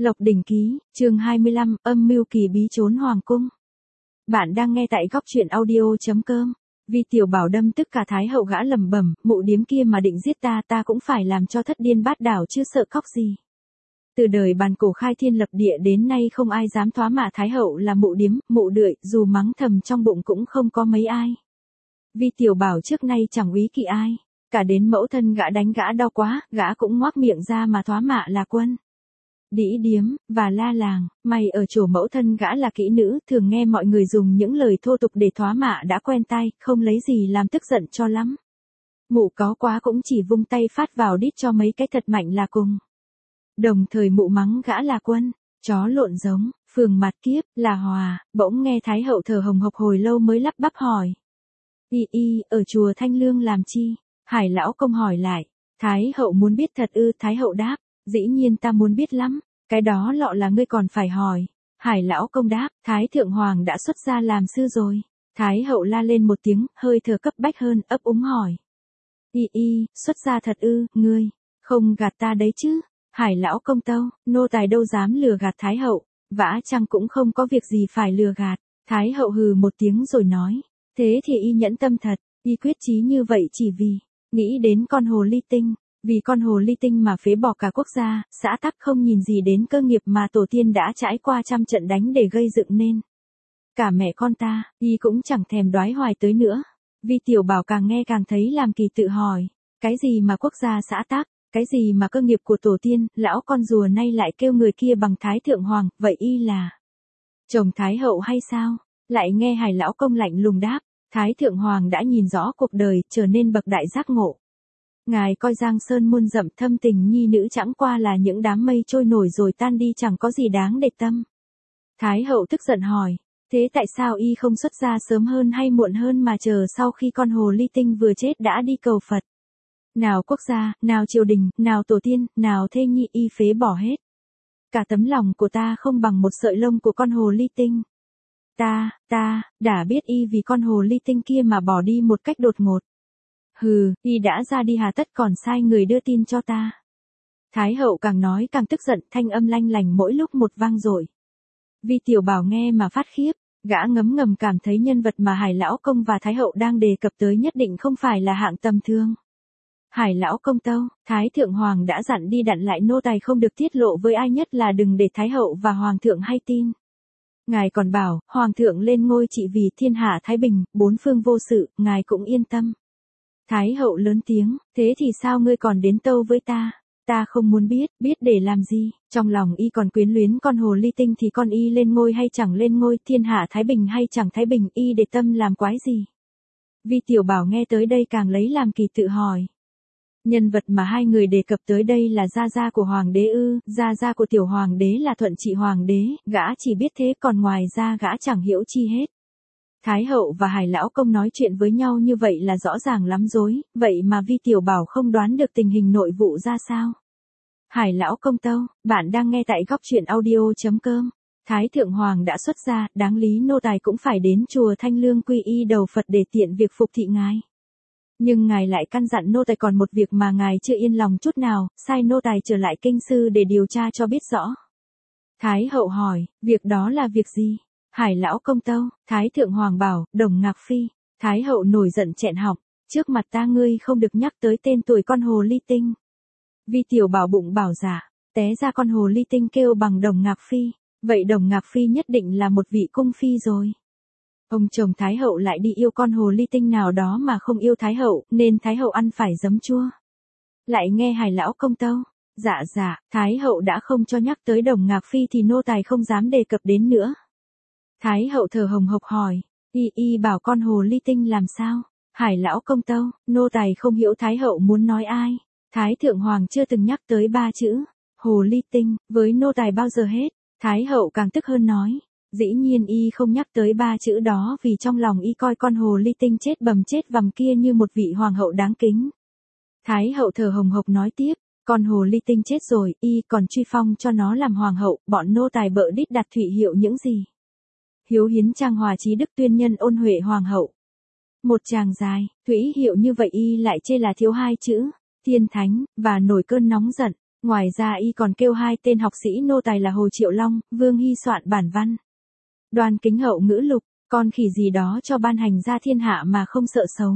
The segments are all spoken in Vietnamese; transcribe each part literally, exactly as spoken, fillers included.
Lộc Đỉnh Ký, chương hai mươi lăm, âm mưu kỳ bí trốn hoàng cung. Bạn đang nghe tại góc truyện audio.com. Vi Tiểu Bảo đâm tức cả Thái Hậu gã lầm bẩm, mụ điếm kia mà định giết ta ta cũng phải làm cho thất điên bát đảo chứ sợ khóc gì. Từ đời bàn cổ khai thiên lập địa đến nay không ai dám thoá mạ Thái Hậu là mụ điếm, mụ đưởi, dù mắng thầm trong bụng cũng không có mấy ai. Vi Tiểu Bảo trước nay chẳng úy kỵ ai, cả đến mẫu thân gã đánh gã đau quá, gã cũng ngoác miệng ra mà thoá mạ là quân. Đĩ điếm, và la làng, mày ở chỗ mẫu thân gã là kỹ nữ, thường nghe mọi người dùng những lời thô tục để thoá mạ đã quen tai, không lấy gì làm tức giận cho lắm. Mụ có quá cũng chỉ vung tay phát vào đít cho mấy cái thật mạnh là cùng. Đồng thời mụ mắng gã là quân, chó lộn giống, phường mặt kiếp, là hòa, bỗng nghe Thái Hậu thở hồng hộc hồi lâu mới lắp bắp hỏi. Y y, ở chùa Thanh Lương làm chi? Hải lão công hỏi lại. Thái Hậu muốn biết thật ư? Thái Hậu đáp. Dĩ nhiên ta muốn biết lắm, cái đó lọ là ngươi còn phải hỏi. Hải lão công đáp, Thái Thượng Hoàng đã xuất gia làm sư rồi. Thái Hậu la lên một tiếng, hơi thở cấp bách hơn, ấp úng hỏi. Y y, xuất gia thật ư, ngươi, không gạt ta đấy chứ. Hải lão công tâu, nô tài đâu dám lừa gạt Thái Hậu, vả chăng cũng không có việc gì phải lừa gạt. Thái Hậu hừ một tiếng rồi nói, thế thì y nhẫn tâm thật, y quyết chí như vậy chỉ vì, nghĩ đến con hồ ly tinh. Vì con hồ ly tinh mà phế bỏ cả quốc gia, xã tắc không nhìn gì đến cơ nghiệp mà tổ tiên đã trải qua trăm trận đánh để gây dựng nên. Cả mẹ con ta, y cũng chẳng thèm đoái hoài tới nữa. Vi Tiểu Bảo càng nghe càng thấy làm kỳ tự hỏi, cái gì mà quốc gia xã tắc, cái gì mà cơ nghiệp của tổ tiên, lão con rùa nay lại kêu người kia bằng Thái Thượng Hoàng, vậy y là chồng Thái Hậu hay sao? Lại nghe Hải lão công lạnh lùng đáp, Thái Thượng Hoàng đã nhìn rõ cuộc đời, trở nên bậc đại giác ngộ. Ngài coi giang sơn muôn dặm thâm tình nhi nữ chẳng qua là những đám mây trôi nổi rồi tan đi chẳng có gì đáng để tâm. Thái Hậu tức giận hỏi, thế tại sao y không xuất gia sớm hơn hay muộn hơn mà chờ sau khi con hồ ly tinh vừa chết đã đi cầu Phật? Nào quốc gia, nào triều đình, nào tổ tiên, nào thê nhi y phế bỏ hết. Cả tấm lòng của ta không bằng một sợi lông của con hồ ly tinh. Ta, ta, đã biết y vì con hồ ly tinh kia mà bỏ đi một cách đột ngột. Hừ, y đã ra đi hà tất còn sai người đưa tin cho ta. Thái Hậu càng nói càng tức giận, thanh âm lanh lành mỗi lúc một vang dội. Vi Tiểu Bảo nghe mà phát khiếp, gã ngấm ngầm cảm thấy nhân vật mà Hải lão công và Thái Hậu đang đề cập tới nhất định không phải là hạng tầm thường. Hải lão công tâu, Thái Thượng Hoàng đã dặn đi dặn lại nô tài không được tiết lộ với ai, nhất là đừng để Thái Hậu và Hoàng thượng hay tin. Ngài còn bảo, Hoàng thượng lên ngôi trị vì thiên hạ thái bình, bốn phương vô sự, ngài cũng yên tâm. Thái Hậu lớn tiếng, thế thì sao ngươi còn đến tâu với ta? Ta không muốn biết, biết để làm gì? Trong lòng y còn quyến luyến con hồ ly tinh thì con y lên ngôi hay chẳng lên ngôi, thiên hạ thái bình hay chẳng thái bình, y để tâm làm quái gì? Vi Tiểu Bảo nghe tới đây càng lấy làm kỳ tự hỏi. Nhân vật mà hai người đề cập tới đây là gia gia của Hoàng đế ư? Gia gia của Tiểu Hoàng đế là Thuận Trị Hoàng đế, gã chỉ biết thế còn ngoài ra gã chẳng hiểu chi hết. Thái Hậu và Hải lão công nói chuyện với nhau như vậy là rõ ràng lắm dối, vậy mà Vi Tiểu Bảo không đoán được tình hình nội vụ ra sao. Hải lão công tâu, bạn đang nghe tại góc truyện audio.com. Thái Thượng Hoàng đã xuất gia, đáng lý nô tài cũng phải đến chùa Thanh Lương quy y đầu Phật để tiện việc phục thị ngài. Nhưng ngài lại căn dặn nô tài còn một việc mà ngài chưa yên lòng chút nào, sai nô tài trở lại kinh sư để điều tra cho biết rõ. Thái Hậu hỏi, việc đó là việc gì? Hải lão công tâu, Thái Thượng Hoàng bảo, Đồng Ngạc Phi. Thái Hậu nổi giận chẹn họng, trước mặt ta ngươi không được nhắc tới tên tuổi con hồ ly tinh. Vi Tiểu Bảo bụng bảo dạ, té ra con hồ ly tinh kêu bằng Đồng Ngạc Phi, vậy Đồng Ngạc Phi nhất định là một vị cung phi rồi. Ông chồng Thái Hậu lại đi yêu con hồ ly tinh nào đó mà không yêu Thái Hậu, nên Thái Hậu ăn phải giấm chua. Lại nghe Hải lão công tâu, dạ dạ, Thái Hậu đã không cho nhắc tới Đồng Ngạc Phi thì nô tài không dám đề cập đến nữa. Thái Hậu thở hồng hộc hỏi, y y bảo con hồ ly tinh làm sao? Hải lão công tâu, nô tài không hiểu Thái Hậu muốn nói ai. Thái Thượng Hoàng chưa từng nhắc tới ba chữ hồ ly tinh với nô tài bao giờ hết. Thái Hậu càng tức hơn nói, dĩ nhiên y không nhắc tới ba chữ đó vì trong lòng y coi con hồ ly tinh chết bầm chết vằm kia như một vị hoàng hậu đáng kính. Thái Hậu thở hồng hộc nói tiếp, con hồ ly tinh chết rồi, y còn truy phong cho nó làm hoàng hậu, bọn nô tài bợ đít đặt thụy hiệu những gì? Hiếu hiến trang hòa trí đức tuyên nhân ôn huệ hoàng hậu. Một tràng dài, thủy hiệu như vậy y lại chê là thiếu hai chữ, thiên thánh, và nổi cơn nóng giận. Ngoài ra y còn kêu hai tên học sĩ nô tài là Hồ Triệu Long, Vương Hy soạn bản văn. Đoan Kính Hậu ngữ lục, con khỉ gì đó cho ban hành ra thiên hạ mà không sợ xấu.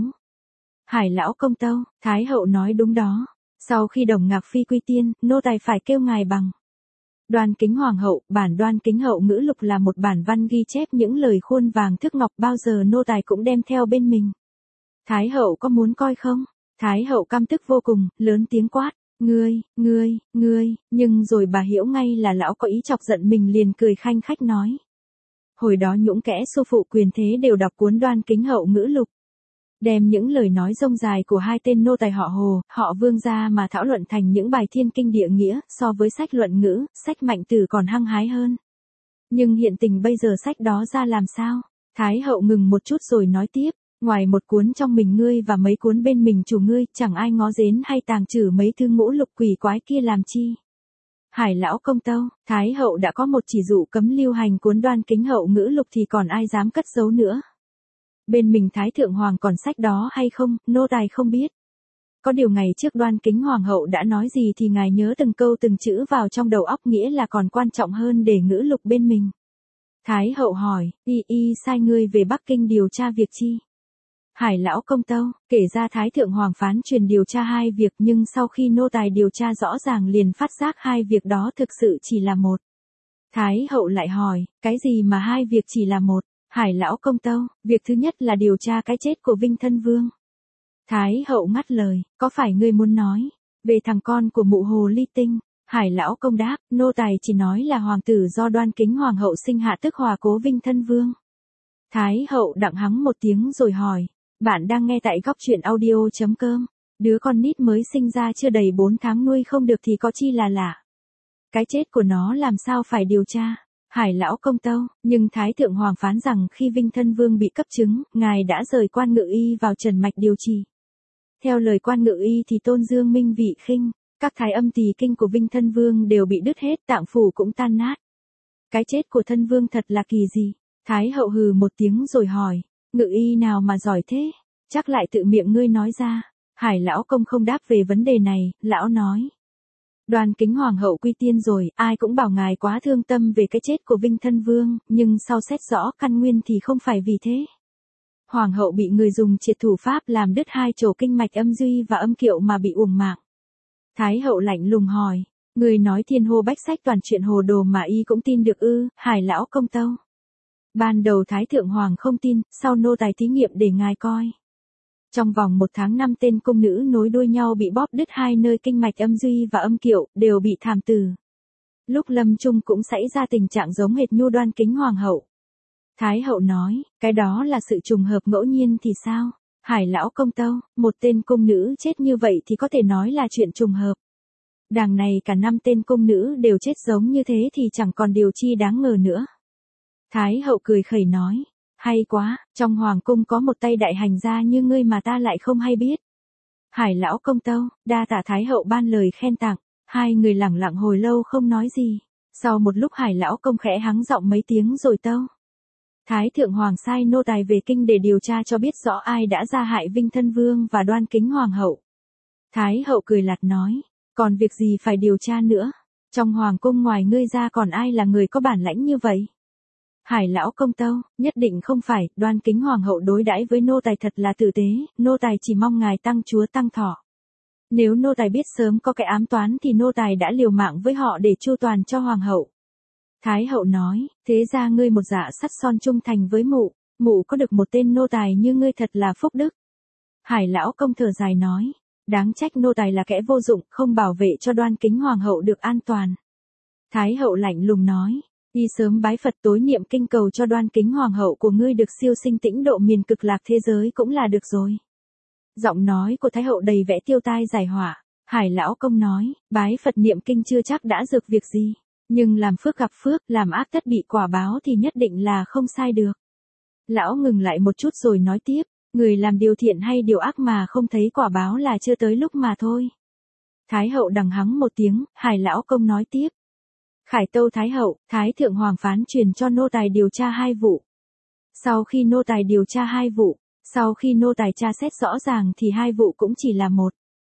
Hải lão công tâu, Thái hậu nói đúng đó. Sau khi Đồng Ngạc Phi quy tiên, nô tài phải kêu ngài bằng Đoan Kính Hoàng hậu. Bản Đoan Kính Hậu ngữ lục là một bản văn ghi chép những lời khuôn vàng thước ngọc bao giờ nô tài cũng đem theo bên mình. Thái hậu có muốn coi không? Thái hậu căm tức vô cùng, lớn tiếng quát. Ngươi, ngươi, ngươi, nhưng rồi bà hiểu ngay là lão có ý chọc giận mình liền cười khanh khách nói. Hồi đó những kẻ xô phụ quyền thế đều đọc cuốn Đoan Kính Hậu ngữ lục. Đem những lời nói rông dài của hai tên nô tài họ Hồ, họ Vương ra mà thảo luận thành những bài thiên kinh địa nghĩa, so với sách luận ngữ, sách Mạnh Tử còn hăng hái hơn. Nhưng hiện tình bây giờ sách đó ra làm sao? Thái hậu ngừng một chút rồi nói tiếp, ngoài một cuốn trong mình ngươi và mấy cuốn bên mình chủ ngươi, chẳng ai ngó dến hay tàng trữ mấy thư ngũ lục quỷ quái kia làm chi. Hải lão công tâu, Thái hậu đã có một chỉ dụ cấm lưu hành cuốn Đoan Kính Hậu ngữ lục thì còn ai dám cất giấu nữa. Bên mình Thái Thượng Hoàng còn sách đó hay không, nô tài không biết. Có điều ngày trước Đoan Kính Hoàng hậu đã nói gì thì ngài nhớ từng câu từng chữ vào trong đầu óc, nghĩa là còn quan trọng hơn để ngữ lục bên mình. Thái hậu hỏi, y y sai ngươi về Bắc Kinh điều tra việc chi? Hải lão công tâu, kể ra Thái Thượng Hoàng phán truyền điều tra hai việc, nhưng sau khi nô tài điều tra rõ ràng liền phát giác hai việc đó thực sự chỉ là một. Thái hậu lại hỏi, cái gì mà hai việc chỉ là một? Hải lão công tâu, việc thứ nhất là điều tra cái chết của Vinh Thân Vương. Thái hậu ngắt lời, có phải ngươi muốn nói về thằng con của mụ hồ ly tinh? Hải lão công đáp, nô tài chỉ nói là hoàng tử do Đoan Kính Hoàng hậu sinh hạ tức hòa cố Vinh Thân Vương. Thái hậu đặng hắng một tiếng rồi hỏi, bạn đang nghe tại góc truyện audio.com, đứa con nít mới sinh ra chưa đầy bốn tháng nuôi không được thì có chi là lạ. Cái chết của nó làm sao phải điều tra? Hải lão công tâu, nhưng Thái Thượng Hoàng phán rằng khi Vinh Thân Vương bị cấp chứng, ngài đã rời quan ngự y vào trần mạch điều trị. Theo lời quan ngự y thì Tôn Dương Minh Vị Khinh, các thái âm tỳ kinh của Vinh Thân Vương đều bị đứt hết, tạng phủ cũng tan nát. Cái chết của Thân Vương thật là kỳ gì? Thái hậu hừ một tiếng rồi hỏi, ngự y nào mà giỏi thế? Chắc lại tự miệng ngươi nói ra. Hải lão công không đáp về vấn đề này, lão nói. Đoan Kính Hoàng hậu quy tiên rồi, ai cũng bảo ngài quá thương tâm về cái chết của Vinh Thân Vương, nhưng sau xét rõ căn nguyên thì không phải vì thế. Hoàng hậu bị người dùng triệt thủ pháp làm đứt hai chỗ kinh mạch âm duy và âm kiệu mà bị uổng mạng. Thái hậu lạnh lùng hỏi, người nói thiên hô bách sách toàn chuyện hồ đồ mà y cũng tin được ư? Hải lão công tâu. Ban đầu Thái Thượng Hoàng không tin, sau nô tài thí nghiệm để ngài coi. Trong vòng một tháng năm tên cung nữ nối đuôi nhau bị bóp đứt hai nơi kinh mạch âm duy và âm kiệu, đều bị thảm tử. Lúc lâm chung cũng xảy ra tình trạng giống hệt như Đoan Kính Hoàng hậu. Thái hậu nói, cái đó là sự trùng hợp ngẫu nhiên thì sao? Hải lão công tâu, một tên cung nữ chết như vậy thì có thể nói là chuyện trùng hợp. Đằng này cả năm tên cung nữ đều chết giống như thế thì chẳng còn điều chi đáng ngờ nữa. Thái hậu cười khẩy nói, hay quá, trong hoàng cung có một tay đại hành gia như ngươi mà ta lại không hay biết. Hải lão công tâu, đa tạ Thái hậu ban lời khen tặng, hai người lẳng lặng hồi lâu không nói gì. Sau một lúc Hải lão công khẽ hắng giọng mấy tiếng rồi tâu. Thái Thượng Hoàng sai nô tài về kinh để điều tra cho biết rõ ai đã ra hại Vinh Thân Vương và Đoan Kính Hoàng hậu. Thái hậu cười lạt nói, còn việc gì phải điều tra nữa? Trong hoàng cung ngoài ngươi ra còn ai là người có bản lãnh như vậy? Hải lão công tâu, nhất định không phải, Đoan Kính Hoàng hậu đối đãi với nô tài thật là tử tế, nô tài chỉ mong ngài tăng chúa tăng thọ. Nếu nô tài biết sớm có cái ám toán thì nô tài đã liều mạng với họ để chu toàn cho hoàng hậu. Thái hậu nói, thế ra ngươi một dạ sắt son trung thành với mụ, mụ có được một tên nô tài như ngươi thật là phúc đức. Hải lão công thở dài nói, đáng trách nô tài là kẻ vô dụng, không bảo vệ cho Đoan Kính Hoàng hậu được an toàn. Thái hậu lạnh lùng nói, đi sớm bái Phật tối niệm kinh cầu cho Đoan Kính Hoàng hậu của ngươi được siêu sinh tĩnh độ miền cực lạc thế giới cũng là được rồi. Giọng nói của Thái hậu đầy vẻ tiêu tai giải hỏa. Hải lão công nói, bái Phật niệm kinh chưa chắc đã dược việc gì, nhưng làm phước gặp phước, làm ác tất bị quả báo thì nhất định là không sai được. Lão ngừng lại một chút rồi nói tiếp, người làm điều thiện hay điều ác mà không thấy quả báo là chưa tới lúc mà thôi. Thái hậu đằng hắng một tiếng, Hải lão công nói tiếp. Khải tâu Thái hậu, Thái Thượng Hoàng phán truyền cho nô tài điều tra hai vụ. Sau khi nô tài điều tra hai vụ, sau khi nô tài tra xét rõ ràng thì hai vụ cũng chỉ là một.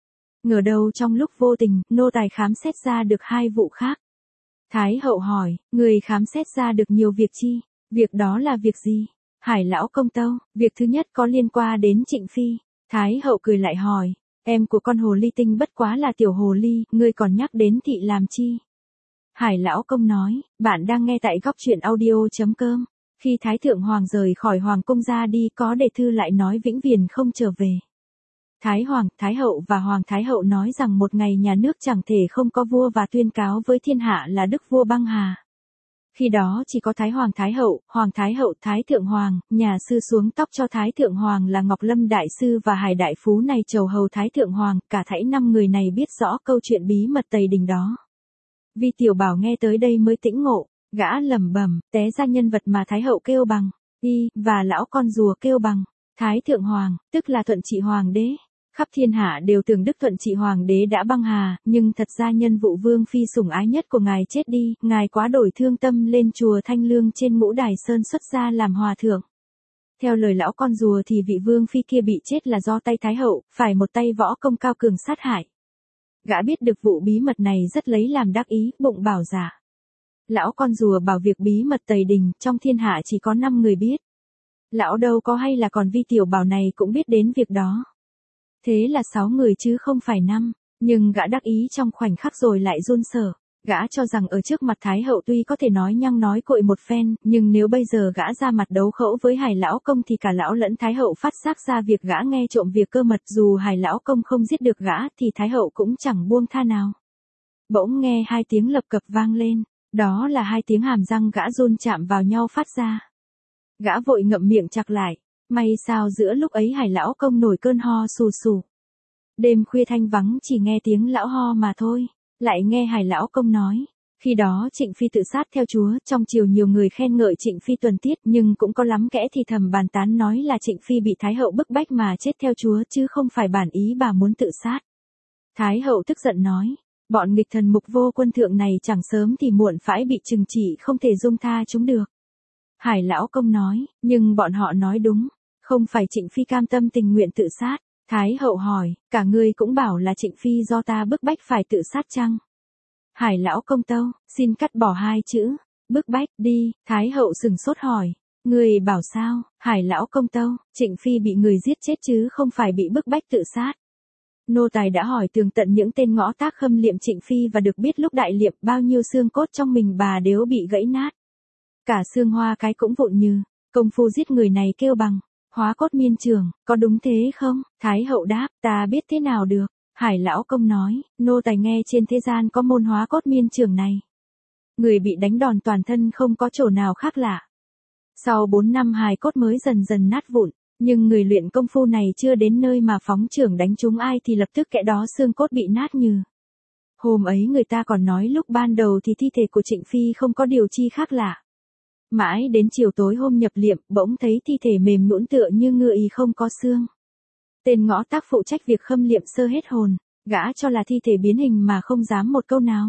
Ngờ đâu trong lúc vô tình, nô tài khám xét ra được hai vụ khác. Thái hậu hỏi, người khám xét ra được nhiều việc chi? Việc đó là việc gì? Hải lão công tâu, việc thứ nhất có liên quan đến Trịnh Phi. Thái hậu cười lại hỏi, em của con hồ ly tinh bất quá là tiểu hồ ly, ngươi còn nhắc đến thị làm chi? Hải lão công nói, bạn đang nghe tại góc truyện audio.com. Khi Thái Thượng Hoàng rời khỏi Hoàng cung ra đi có đề thư lại nói vĩnh viễn không trở về. Thái Hoàng, Thái Hậu và Hoàng Thái Hậu nói rằng một ngày nhà nước chẳng thể không có vua và tuyên cáo với thiên hạ là đức vua băng hà. Khi đó chỉ có Thái Hoàng Thái Hậu, Hoàng Thái Hậu, Thái Thượng Hoàng, nhà sư xuống tóc cho Thái Thượng Hoàng là Ngọc Lâm Đại Sư và Hải Đại Phú này chầu hầu Thái Thượng Hoàng, cả thảy năm người này biết rõ câu chuyện bí mật Tây Đình đó. Vi Tiểu Bảo nghe tới đây mới tĩnh ngộ, gã lẩm bẩm, té ra nhân vật mà Thái Hậu kêu bằng, y, và lão con rùa kêu bằng, Thái Thượng Hoàng, tức là Thuận Trị Hoàng đế. Khắp thiên hạ đều tưởng Đức Thuận Trị Hoàng đế đã băng hà, nhưng thật ra nhân vụ Vương Phi sủng ái nhất của ngài chết đi, ngài quá đổi thương tâm lên chùa Thanh Lương trên Ngũ Đài Sơn xuất gia làm hòa thượng. Theo lời lão con rùa thì vị Vương Phi kia bị chết là do tay Thái Hậu, phải một tay võ công cao cường sát hại. Gã biết được vụ bí mật này rất lấy làm đắc ý, bụng bảo dạ. Lão con rùa bảo việc bí mật Tây Đình trong thiên hạ chỉ có năm người biết. Lão đâu có hay là còn Vi Tiểu Bảo này cũng biết đến việc đó. Thế là sáu người chứ không phải năm, nhưng gã đắc ý trong khoảnh khắc rồi lại run sợ. Gã cho rằng ở trước mặt Thái Hậu tuy có thể nói nhăng nói cội một phen, nhưng nếu bây giờ gã ra mặt đấu khẩu với Hải lão công thì cả lão lẫn Thái Hậu phát giác ra việc gã nghe trộm việc cơ mật, dù Hải lão công không giết được gã thì Thái Hậu cũng chẳng buông tha nào. Bỗng nghe hai tiếng lập cập vang lên, đó là hai tiếng hàm răng gã run chạm vào nhau phát ra. Gã vội ngậm miệng chặt lại. May sao giữa lúc ấy Hải lão công nổi cơn ho sù sù. Đêm khuya thanh vắng chỉ nghe tiếng lão ho mà thôi. Lại nghe Hải lão công nói. Khi đó Trịnh Phi tự sát theo chúa, trong triều nhiều người khen ngợi Trịnh Phi tuần tiết, nhưng cũng có lắm kẻ thì thầm bàn tán nói là Trịnh Phi bị Thái Hậu bức bách mà chết theo chúa chứ không phải bản ý bà muốn tự sát. Thái Hậu tức giận nói. Bọn nghịch thần mục vô quân thượng này chẳng sớm thì muộn phải bị trừng trị, không thể dung tha chúng được. Hải lão công nói, nhưng bọn họ nói đúng, không phải Trịnh Phi cam tâm tình nguyện tự sát. Thái Hậu hỏi, cả ngươi cũng bảo là Trịnh Phi do ta bức bách phải tự sát chăng? Hải lão công tâu, xin cắt bỏ hai chữ, bức bách đi. Thái Hậu sừng sốt hỏi, ngươi bảo sao? Hải lão công tâu, Trịnh Phi bị người giết chết chứ không phải bị bức bách tự sát. Nô tài đã hỏi tường tận những tên ngõ tác khâm liệm Trịnh Phi và được biết lúc đại liệm bao nhiêu xương cốt trong mình bà đều bị gãy nát. Cả xương hoa cái cũng vụn như, công phu giết người này kêu bằng, hóa cốt miên trường, có đúng thế không? Thái Hậu đáp, ta biết thế nào được. Hải lão công nói, nô tài nghe trên thế gian có môn hóa cốt miên trường này. Người bị đánh đòn toàn thân không có chỗ nào khác lạ. Sau bốn năm hài cốt mới dần dần nát vụn, nhưng người luyện công phu này chưa đến nơi mà phóng trưởng đánh trúng ai thì lập tức kẻ đó xương cốt bị nát như. Hôm ấy người ta còn nói lúc ban đầu thì thi thể của Trịnh Phi không có điều chi khác lạ. Mãi đến chiều tối hôm nhập liệm, bỗng thấy thi thể mềm nhũn tựa như ngựa y không có xương. Tên ngõ tác phụ trách việc khâm liệm sơ hết hồn, gã cho là thi thể biến hình mà không dám một câu nào.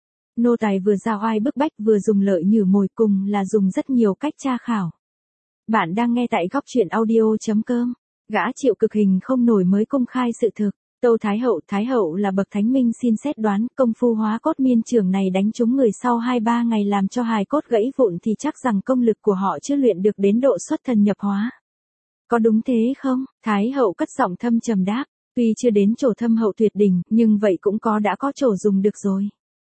Nô tài vừa giao oai bức bách vừa dùng lợi nhử mồi, cùng là dùng rất nhiều cách tra khảo. Bạn đang nghe tại góc truyện audio.com. Gã chịu cực hình không nổi mới công khai sự thực. Tâu Thái Hậu, Thái Hậu là bậc thánh minh xin xét đoán, công phu hóa cốt miên trường này đánh trúng người sau hai ba ngày làm cho hài cốt gãy vụn thì chắc rằng công lực của họ chưa luyện được đến độ xuất thần nhập hóa. Có đúng thế không? Thái Hậu cất giọng thâm trầm đáp, tuy chưa đến chỗ thâm hậu tuyệt đỉnh, nhưng vậy cũng có đã có chỗ dùng được rồi.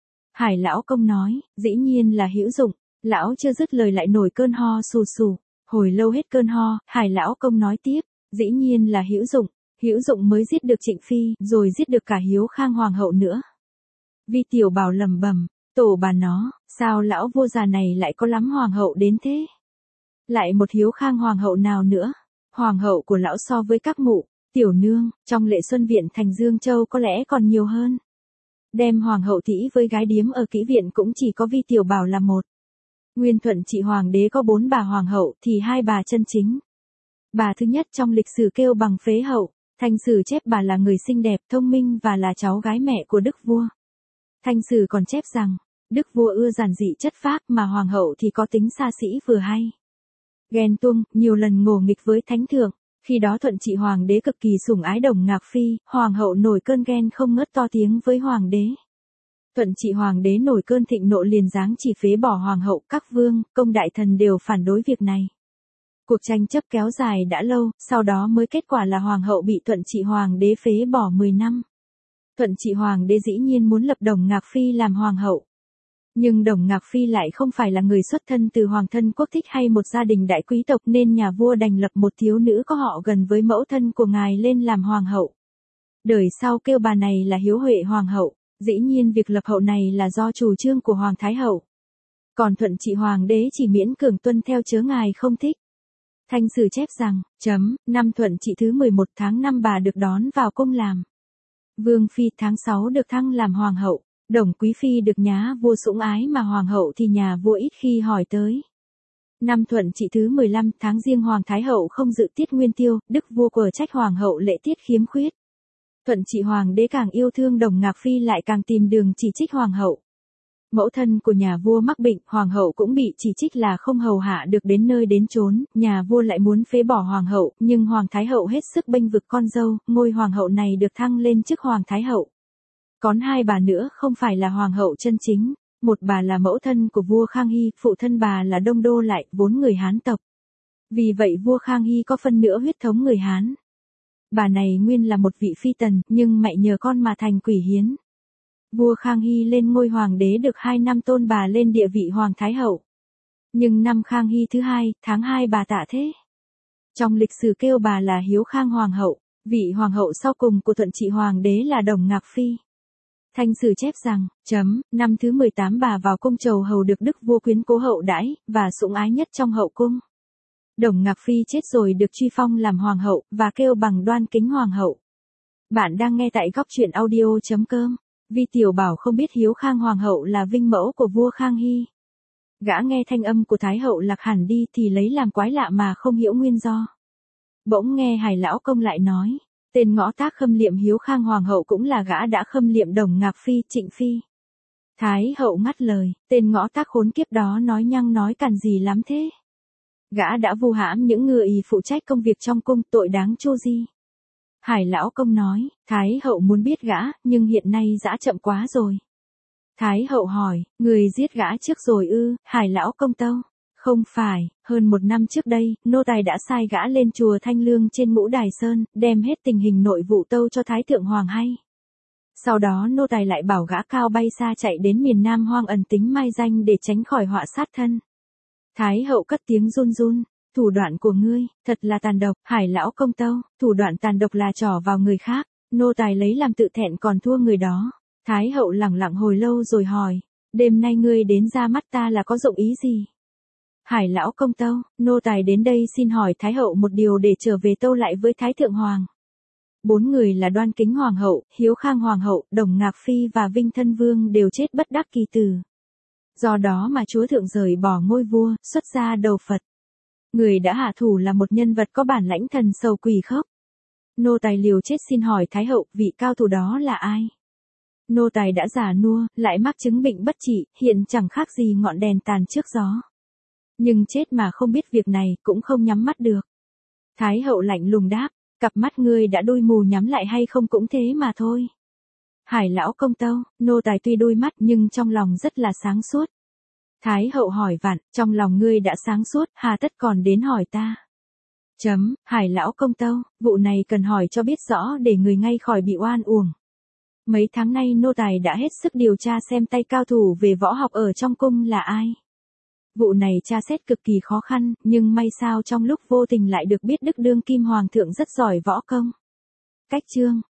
Hải lão công nói, dĩ nhiên là hữu dụng. Lão chưa dứt lời lại nổi cơn ho sù sù. Hồi lâu hết cơn ho, Hải lão công nói tiếp, dĩ nhiên là hữu dụng. Hữu dụng mới giết được Trịnh Phi, rồi giết được cả Hiếu Khang hoàng hậu nữa. Vi Tiểu Bảo lẩm bẩm, tổ bà nó, sao lão vua già này lại có lắm hoàng hậu đến thế? Lại một Hiếu Khang hoàng hậu nào nữa? Hoàng hậu của lão so với các mụ, tiểu nương, trong lệ xuân viện thành Dương Châu có lẽ còn nhiều hơn. Đem hoàng hậu tỷ với gái điếm ở kỹ viện cũng chỉ có Vi Tiểu Bảo là một. Nguyên Thuận Trị hoàng đế có bốn bà hoàng hậu thì hai bà chân chính. Bà thứ nhất trong lịch sử kêu bằng phế hậu. Thanh sử chép bà là người xinh đẹp, thông minh và là cháu gái mẹ của đức vua. Thanh sử còn chép rằng, đức vua ưa giản dị chất phác mà hoàng hậu thì có tính xa xỉ vừa hay. Ghen tuông, nhiều lần ngổ nghịch với thánh thượng, Khi đó thuận trị hoàng đế cực kỳ sủng ái Đồng Ngạc Phi, hoàng hậu nổi cơn ghen không ngớt to tiếng với hoàng đế. Thuận trị hoàng đế nổi cơn thịnh nộ liền giáng chỉ phế bỏ hoàng hậu, các vương, công đại thần đều phản đối việc này. Cuộc tranh chấp kéo dài đã lâu, sau đó mới kết quả là hoàng hậu bị thuận trị hoàng đế phế bỏ mười năm. Thuận trị hoàng đế dĩ nhiên muốn lập Đồng Ngạc Phi làm hoàng hậu. Nhưng Đồng Ngạc Phi lại không phải là người xuất thân từ hoàng thân quốc thích hay một gia đình đại quý tộc nên nhà vua đành lập một thiếu nữ có họ gần với mẫu thân của ngài lên làm hoàng hậu. Đời sau kêu bà này là Hiếu Huệ hoàng hậu, dĩ nhiên việc lập hậu này là do chủ trương của hoàng thái hậu. Còn thuận trị hoàng đế chỉ miễn cường tuân theo chớ ngài không thích. Thanh sử chép rằng, chấm, năm thuận trị thứ mười một tháng năm bà được đón vào cung làm vương phi, tháng sáu được thăng làm hoàng hậu. Đồng quý phi được nhá vua sủng ái mà hoàng hậu thì nhà vua ít khi hỏi tới. Năm thuận trị thứ mười lăm tháng Giêng hoàng thái hậu không dự tiết nguyên tiêu, đức vua quở trách hoàng hậu lễ tiết khiếm khuyết. Thuận trị hoàng đế càng yêu thương Đồng Ngạc Phi lại càng tìm đường chỉ trích hoàng hậu. Mẫu thân của nhà vua mắc bệnh, hoàng hậu cũng bị chỉ trích là không hầu hạ được đến nơi đến chốn, nhà vua lại muốn phế bỏ hoàng hậu, nhưng hoàng thái hậu hết sức bênh vực con dâu, ngôi hoàng hậu này được thăng lên chức hoàng thái hậu. Còn hai bà nữa không phải là hoàng hậu chân chính, một bà là mẫu thân của vua Khang Hy, phụ thân bà là Đông Đô Lại, vốn người Hán tộc. Vì vậy vua Khang Hy có phân nữa huyết thống người Hán. Bà này nguyên là một vị phi tần, nhưng mẹ nhờ con mà thành quỷ hiến. Vua Khang Hy lên ngôi hoàng đế được hai năm tôn bà lên địa vị hoàng thái hậu. Nhưng năm Khang Hy thứ hai, tháng hai bà tạ thế. Trong lịch sử kêu bà là Hiếu Khang hoàng hậu, vị hoàng hậu sau cùng của thuận trị hoàng đế là Đồng Ngạc Phi. Thanh sử chép rằng, chấm, năm thứ mười tám bà vào cung chầu hầu được đức vua quyến cố hậu đãi, và sủng ái nhất trong hậu cung. Đồng Ngạc Phi chết rồi được truy phong làm hoàng hậu, và kêu bằng Đoan Kính hoàng hậu. Bạn đang nghe tại góc truyện audio chấm com. Vi tiểu bảo không biết Hiếu Khang hoàng hậu là vinh mẫu của vua Khang Hy. Gã nghe thanh âm của thái hậu lạc hẳn đi thì lấy làm quái lạ mà không hiểu nguyên do. Bỗng nghe Hải lão công lại nói, tên ngõ tác khâm liệm Hiếu Khang hoàng hậu cũng là gã đã khâm liệm Đồng Ngạc Phi, Trịnh Phi. Thái hậu ngắt lời, tên ngõ tác khốn kiếp đó nói nhăng nói cằn gì lắm thế. Gã đã vu hãm những người phụ trách công việc trong cung, tội đáng chô di. Hải lão công nói, Thái hậu muốn biết gã, nhưng hiện nay dã chậm quá rồi. Thái hậu hỏi, người giết gã trước rồi ư? Hải lão công tâu, không phải, hơn một năm trước đây, nô tài đã sai gã lên chùa Thanh Lương trên Ngũ Đài Sơn, đem hết tình hình nội vụ tâu cho Thái thượng hoàng hay. Sau đó nô tài lại bảo gã cao bay xa chạy đến miền Nam hoang ẩn tính mai danh để tránh khỏi họa sát thân. Thái hậu cất tiếng run run. Thủ đoạn của ngươi, thật là tàn độc. Hải lão công tâu, thủ đoạn tàn độc là trỏ vào người khác, nô tài lấy làm tự thẹn còn thua người đó. Thái hậu lẳng lặng hồi lâu rồi hỏi, đêm nay ngươi đến ra mắt ta là có dụng ý gì? Hải lão công tâu, nô tài đến đây xin hỏi Thái hậu một điều để trở về tâu lại với Thái thượng hoàng. Bốn người là Đoan Kính hoàng hậu, Hiếu Khang hoàng hậu, Đồng Ngạc Phi và Vinh Thân Vương đều chết bất đắc kỳ tử. Do đó mà chúa thượng rời bỏ ngôi vua, xuất gia đầu Phật. Người đã hạ thủ là một nhân vật có bản lãnh thần sầu quỷ khốc. Nô tài liều chết xin hỏi Thái hậu, vị cao thủ đó là ai? Nô tài đã già nua, lại mắc chứng bệnh bất trị, hiện chẳng khác gì ngọn đèn tàn trước gió. Nhưng chết mà không biết việc này, cũng không nhắm mắt được. Thái hậu lạnh lùng đáp, cặp mắt ngươi đã đôi mù nhắm lại hay không cũng thế mà thôi. Hải lão công tâu, nô tài tuy đôi mắt nhưng trong lòng rất là sáng suốt. Thái hậu hỏi vặn, trong lòng ngươi đã sáng suốt, hà tất còn đến hỏi ta. Chấm, Hải lão công tâu, vụ này cần hỏi cho biết rõ để người ngay khỏi bị oan uổng. Mấy tháng nay nô tài đã hết sức điều tra xem tay cao thủ về võ học ở trong cung là ai. Vụ này tra xét cực kỳ khó khăn, nhưng may sao trong lúc vô tình lại được biết Đức đương kim hoàng thượng rất giỏi võ công. Cách chương